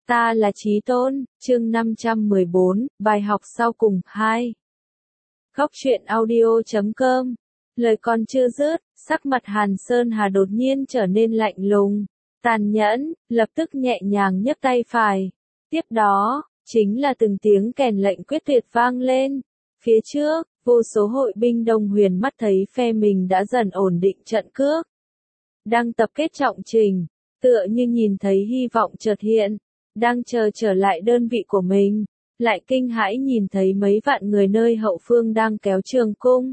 Ta là Chí Tôn, chương 514, bài học sau cùng, 2. Góc truyện audio.com. Lời còn chưa dứt, sắc mặt Hàn Sơn Hà đột nhiên trở nên lạnh lùng, tàn nhẫn, lập tức nhẹ nhàng nhấc tay phải. Tiếp đó, chính là từng tiếng kèn lệnh quyết tuyệt vang lên. Phía trước, vô số hội binh Đông Huyền mắt thấy phe mình đã dần ổn định trận cước, đang tập kết trọng trình, tựa như nhìn thấy hy vọng chợt hiện, đang chờ trở lại đơn vị của mình, lại kinh hãi nhìn thấy mấy vạn người nơi hậu phương đang kéo trường cung.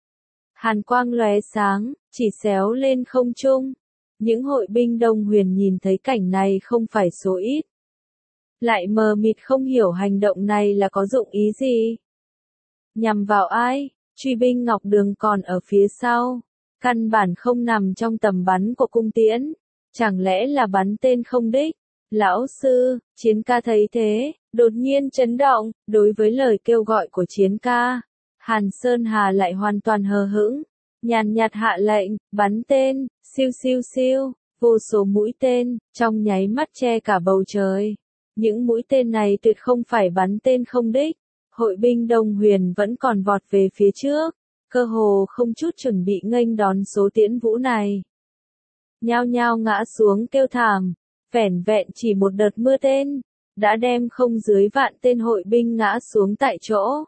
Hàn quang lóe sáng, chỉ xéo lên không trung. Những hội binh Đông Huyền nhìn thấy cảnh này không phải số ít, lại mờ mịt không hiểu hành động này là có dụng ý gì. Nhằm vào ai? Truy binh Ngọc Đường còn ở phía sau, căn bản không nằm trong tầm bắn của cung tiễn, chẳng lẽ là bắn tên không đích? Lão sư, Chiến ca thấy thế, đột nhiên chấn động, đối với lời kêu gọi của Chiến ca, Hàn Sơn Hà lại hoàn toàn hờ hững, nhàn nhạt hạ lệnh, bắn tên, siêu siêu siêu, vô số mũi tên, trong nháy mắt che cả bầu trời. Những mũi tên này tuyệt không phải bắn tên không đích, hội binh Đông Huyền vẫn còn vọt về phía trước, cơ hồ không chút chuẩn bị nghênh đón số tiễn vũ này. Nhao nhao ngã xuống kêu thảm, vẻn vẹn chỉ một đợt mưa tên, đã đem không dưới vạn tên hội binh ngã xuống tại chỗ.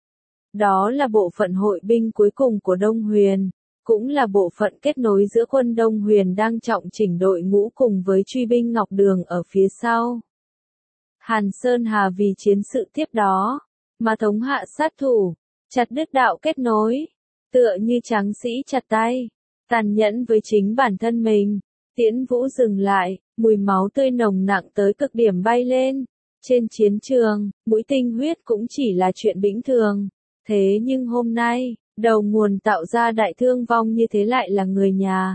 Đó là bộ phận hội binh cuối cùng của Đông Huyền, cũng là bộ phận kết nối giữa quân Đông Huyền đang trọng chỉnh đội ngũ cùng với truy binh Ngọc Đường ở phía sau. Hàn Sơn Hà vì chiến sự tiếp đó, mà thống hạ sát thủ, chặt đứt đạo kết nối, tựa như tráng sĩ chặt tay, tàn nhẫn với chính bản thân mình. Tiễn vũ dừng lại, mùi máu tươi nồng nặng tới cực điểm bay lên. Trên chiến trường, mũi tinh huyết cũng chỉ là chuyện bình thường. Thế nhưng hôm nay, đầu nguồn tạo ra đại thương vong như thế lại là người nhà.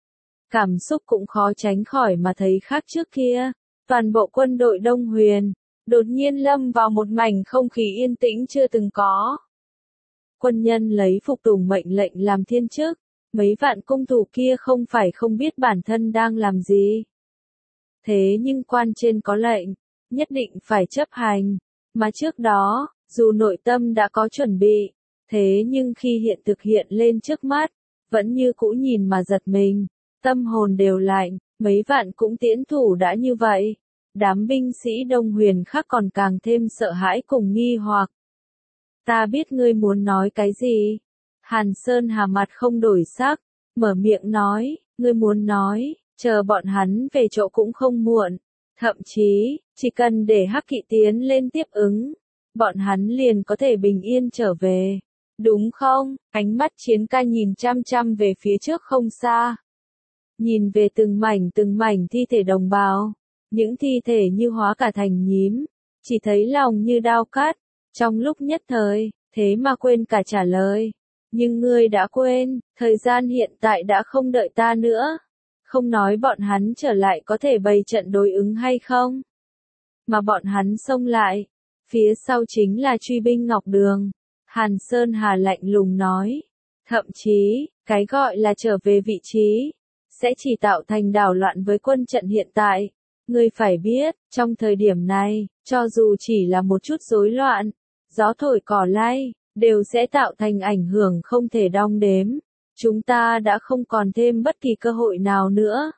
Cảm xúc cũng khó tránh khỏi mà thấy khác trước kia. Toàn bộ quân đội Đông Huyền, đột nhiên lâm vào một mảnh không khí yên tĩnh chưa từng có. Quân nhân lấy phục tùng mệnh lệnh làm thiên chức. Mấy vạn cung thủ kia không phải không biết bản thân đang làm gì. Thế nhưng quan trên có lệnh, nhất định phải chấp hành. Mà trước đó, dù nội tâm đã có chuẩn bị, thế nhưng khi hiện thực hiện lên trước mắt, vẫn như cũ nhìn mà giật mình, tâm hồn đều lạnh, mấy vạn cũng tiễn thủ đã như vậy. Đám binh sĩ Đông Huyền khác còn càng thêm sợ hãi cùng nghi hoặc. Ta biết ngươi muốn nói cái gì. Hàn Sơn Hà mặt không đổi sắc, mở miệng nói, ngươi muốn nói, chờ bọn hắn về chỗ cũng không muộn. Thậm chí, chỉ cần để Hắc Kỵ tiến lên tiếp ứng, bọn hắn liền có thể bình yên trở về. Đúng không? Ánh mắt Chiến ca nhìn chăm chăm về phía trước không xa. Nhìn về từng mảnh thi thể đồng bào. Những thi thể như hóa cả thành nhím. Chỉ thấy lòng như đao cắt. Trong lúc nhất thời, thế mà quên cả trả lời. Nhưng ngươi đã quên, thời gian hiện tại đã không đợi ta nữa. Không nói bọn hắn trở lại có thể bày trận đối ứng hay không. Mà bọn hắn xông lại. Phía sau chính là truy binh Ngọc Đường. Hàn Sơn Hà lạnh lùng nói. Thậm chí, cái gọi là trở về vị trí, sẽ chỉ tạo thành đảo loạn với quân trận hiện tại. Ngươi phải biết, trong thời điểm này, cho dù chỉ là một chút rối loạn, gió thổi cỏ lay, đều sẽ tạo thành ảnh hưởng không thể đong đếm. Chúng ta đã không còn thêm bất kỳ cơ hội nào nữa.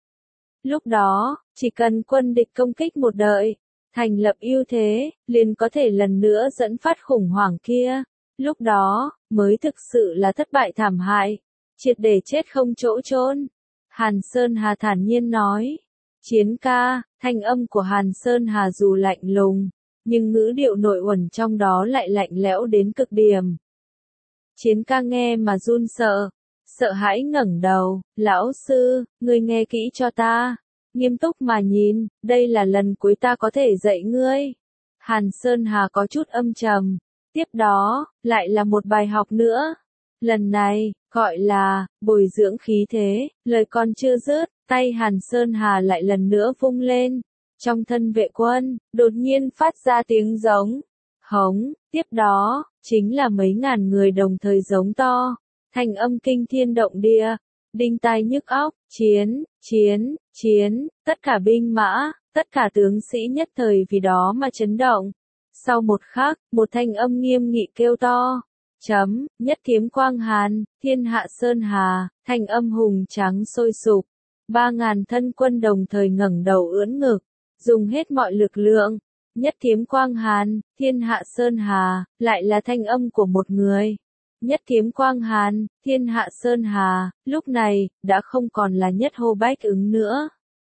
Lúc đó, chỉ cần quân địch công kích một đợi, thành lập ưu thế, liền có thể lần nữa dẫn phát khủng hoảng kia. Lúc đó, mới thực sự là thất bại thảm hại, triệt để chết không chỗ chôn. Hàn Sơn Hà thản nhiên nói. Chiến ca, thanh âm của Hàn Sơn Hà dù lạnh lùng, nhưng ngữ điệu nội uẩn trong đó lại lạnh lẽo đến cực điểm. Chiến ca nghe mà run sợ, sợ hãi ngẩng đầu, lão sư, ngươi nghe kỹ cho ta, nghiêm túc mà nhìn, đây là lần cuối ta có thể dạy ngươi. Hàn Sơn Hà có chút âm trầm, tiếp đó, lại là một bài học nữa. Lần này, gọi là, bồi dưỡng khí thế, lời còn chưa dứt, tay Hàn Sơn Hà lại lần nữa vung lên. Trong thân vệ quân, đột nhiên phát ra tiếng giống, hống, tiếp đó, chính là mấy ngàn người đồng thời giống to, thành âm kinh thiên động địa, đinh tai nhức óc, chiến, tất cả binh mã, Tất cả tướng sĩ nhất thời vì đó mà chấn động. Sau một khắc, một thanh âm nghiêm nghị kêu to. Nhất Thiếm Quang Hàn, thiên hạ sơn hà, thanh âm hùng tráng sôi sục. 3.000 thân quân đồng thời ngẩng đầu ưỡn ngực, dùng hết mọi lực lượng. Nhất Thiếm Quang Hàn, thiên hạ sơn hà, lại là thanh âm của một người. Nhất Thiếm Quang Hàn, thiên hạ sơn hà, lúc này, đã không còn là nhất hô bách ứng nữa,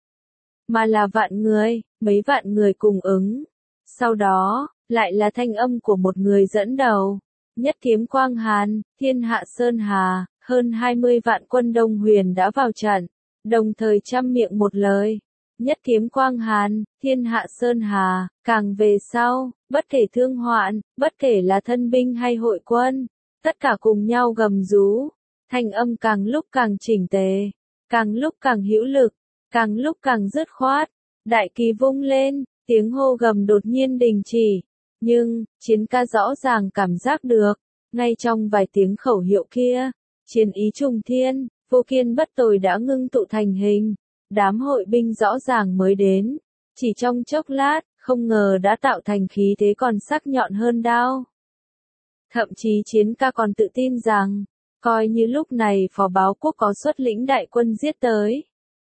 mà là vạn người, mấy vạn người cùng ứng. Sau đó, lại là thanh âm của một người dẫn đầu. Nhất Thiếm Quang Hàn, thiên hạ sơn hà, hơn 20 vạn quân Đông Huyền đã vào trận, đồng thời trăm miệng một lời. Nhất Thiếm Quang Hàn, thiên hạ sơn hà, càng về sau, bất kể thương hoạn, bất kể là thân binh hay hội quân, tất cả cùng nhau gầm rú, thanh âm càng lúc càng chỉnh tề, càng lúc càng hữu lực, càng lúc càng dứt khoát. Đại kỳ vung lên, tiếng hô gầm đột nhiên đình chỉ, nhưng chiến ca rõ ràng cảm giác được, ngay trong vài tiếng khẩu hiệu kia, chiến ý trùng thiên, vô kiên bất tồi đã ngưng tụ thành hình. Đám hội binh rõ ràng mới đến, chỉ trong chốc lát, không ngờ đã tạo thành khí thế còn sắc nhọn hơn đao. Thậm chí chiến ca còn tự tin rằng, coi như lúc này phò báo quốc có xuất lĩnh đại quân giết tới.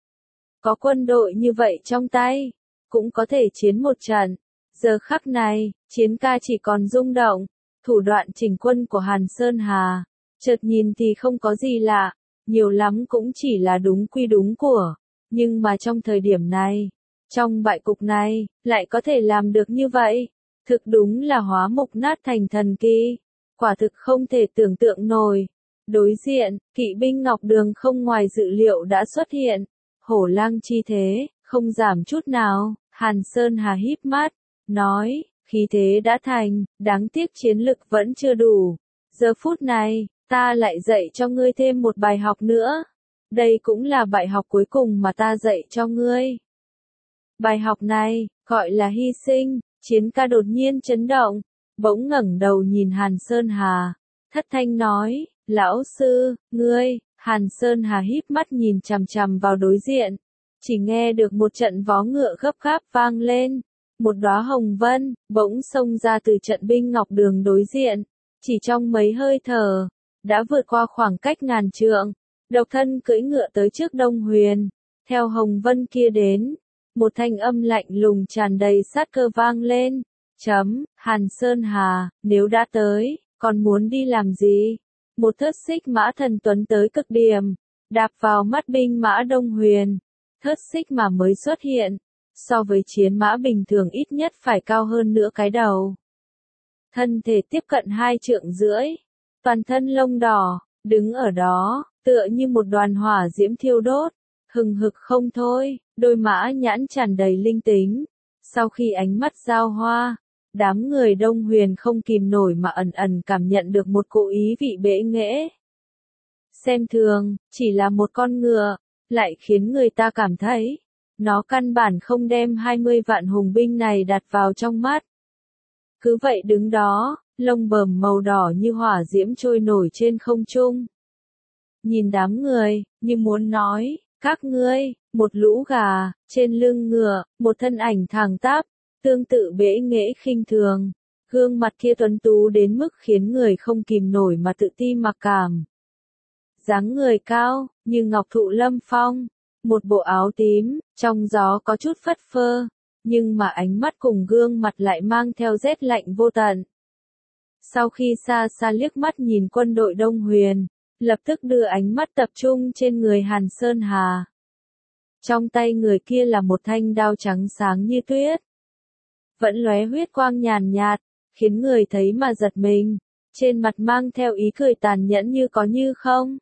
Có quân đội như vậy trong tay, cũng có thể chiến một trận. Giờ khắc này, chiến ca chỉ còn rung động, thủ đoạn chỉnh quân của Hàn Sơn Hà, chợt nhìn thì không có gì lạ, nhiều lắm cũng chỉ là đúng quy đúng của. Nhưng mà trong thời điểm này, trong bại cục này, lại có thể làm được như vậy. Thực đúng là hóa mục nát thành thần kỳ. Quả thực không thể tưởng tượng nổi. Đối diện, kỵ binh Ngọc Đường không ngoài dự liệu đã xuất hiện. Hổ lang chi thế, không giảm chút nào. Hàn Sơn Hà híp mắt, nói, khí thế đã thành, đáng tiếc chiến lực vẫn chưa đủ. Giờ phút này, ta lại dạy cho ngươi thêm một bài học nữa. Đây cũng là bài học cuối cùng mà ta dạy cho ngươi. Bài học này, gọi là hy sinh. Chiến ca đột nhiên chấn động, bỗng ngẩng đầu nhìn Hàn Sơn Hà, thất thanh nói, lão sư, ngươi. Hàn Sơn Hà híp mắt nhìn chằm chằm vào đối diện, chỉ nghe được một trận vó ngựa gấp gáp vang lên, một đóa hồng vân bỗng xông ra từ trận binh Ngọc Đường đối diện, chỉ trong mấy hơi thở, đã vượt qua khoảng cách ngàn trượng, độc thân cưỡi ngựa tới trước Đông Huyền, theo hồng vân kia đến, một thanh âm lạnh lùng tràn đầy sát cơ vang lên, Hàn Sơn Hà, nếu đã tới, còn muốn đi làm gì? Một thớt xích mã thần tuấn tới cực điểm, đạp vào mắt binh mã Đông Huyền. Thớt xích mà mới xuất hiện, so với chiến mã bình thường ít nhất phải cao hơn nửa cái đầu. Thân thể tiếp cận 2 trượng rưỡi, toàn thân lông đỏ, đứng ở đó, tựa như một đoàn hỏa diễm thiêu đốt, hừng hực không thôi, đôi mã nhãn tràn đầy linh tính. Sau khi ánh mắt giao hoa, đám người Đông Huyền không kìm nổi mà ẩn ẩn cảm nhận được một cỗ ý vị bẽ nghễ. Xem thường, chỉ là một con ngựa, lại khiến người ta cảm thấy, nó căn bản không đem 20 vạn hùng binh này đặt vào trong mắt. Cứ vậy đứng đó, lông bờm màu đỏ như hỏa diễm trôi nổi trên không trung. Nhìn đám người, như muốn nói, các ngươi, một lũ gà, trên lưng ngựa, một thân ảnh thẳng tắp, tương tự bẽ nghễ khinh thường, gương mặt kia tuấn tú đến mức khiến người không kìm nổi mà tự ti mặc cảm. Dáng người cao, như ngọc thụ lâm phong, một bộ áo tím, trong gió có chút phất phơ, nhưng mà ánh mắt cùng gương mặt lại mang theo rét lạnh vô tận. Sau khi xa xa liếc mắt nhìn quân đội Đông Huyền, lập tức đưa ánh mắt tập trung trên người Hàn Sơn Hà. Trong tay người kia là một thanh đao trắng sáng như tuyết, vẫn lóe huyết quang nhàn nhạt, khiến người thấy mà giật mình, trên mặt mang theo ý cười tàn nhẫn như có như không.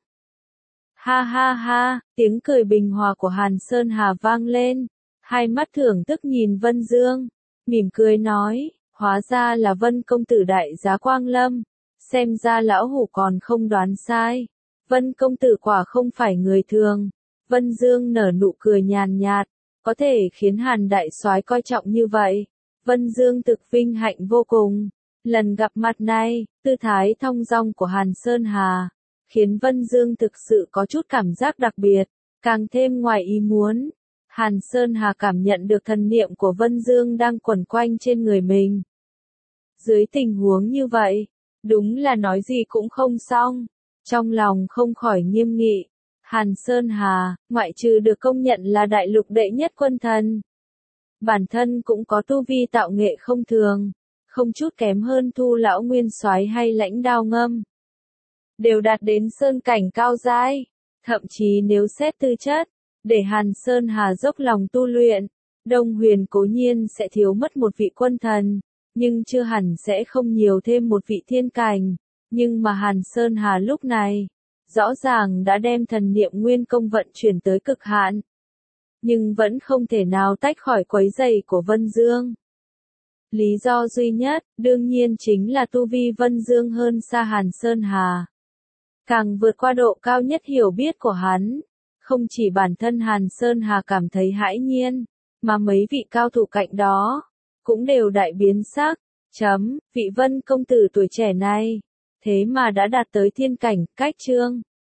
Ha ha ha, tiếng cười bình hòa của Hàn Sơn Hà vang lên, hai mắt thưởng thức nhìn Vân Dương, mỉm cười nói, hóa ra là Vân công tử đại giá Quang Lâm, xem ra lão hủ còn không đoán sai, Vân công tử quả không phải người thường. Vân Dương nở nụ cười nhàn nhạt, có thể khiến Hàn đại soái coi trọng như vậy. Vân Dương thực vinh hạnh vô cùng. Lần gặp mặt này, tư thái thong dong của Hàn Sơn Hà, khiến Vân Dương thực sự có chút cảm giác đặc biệt, càng thêm ngoài ý muốn. Hàn Sơn Hà cảm nhận được thần niệm của Vân Dương đang quẩn quanh trên người mình. Dưới tình huống như vậy, đúng là nói gì cũng không xong. Trong lòng không khỏi nghiêm nghị. Hàn Sơn Hà, ngoại trừ được công nhận là đại lục đệ nhất quân thần, bản thân cũng có tu vi tạo nghệ không thường, không chút kém hơn Thu lão nguyên soái hay Lãnh Đao Ngâm. Đều đạt đến sơn cảnh cao giai, thậm chí nếu xét tư chất, để Hàn Sơn Hà dốc lòng tu luyện, Đông Huyền cố nhiên sẽ thiếu mất một vị quân thần, nhưng chưa hẳn sẽ không nhiều thêm một vị thiên cảnh. Nhưng mà Hàn Sơn Hà lúc này, rõ ràng đã đem thần niệm nguyên công vận chuyển tới cực hạn, nhưng vẫn không thể nào tách khỏi quấy rầy của Vân Dương. Lý do duy nhất, đương nhiên chính là tu vi Vân Dương hơn xa Hàn Sơn Hà. Càng vượt qua độ cao nhất hiểu biết của hắn, không chỉ bản thân Hàn Sơn Hà cảm thấy hãi nhiên, mà mấy vị cao thủ cạnh đó, cũng đều đại biến sắc. Vị Vân công tử tuổi trẻ này, thế mà đã đạt tới thiên cảnh, cách chương.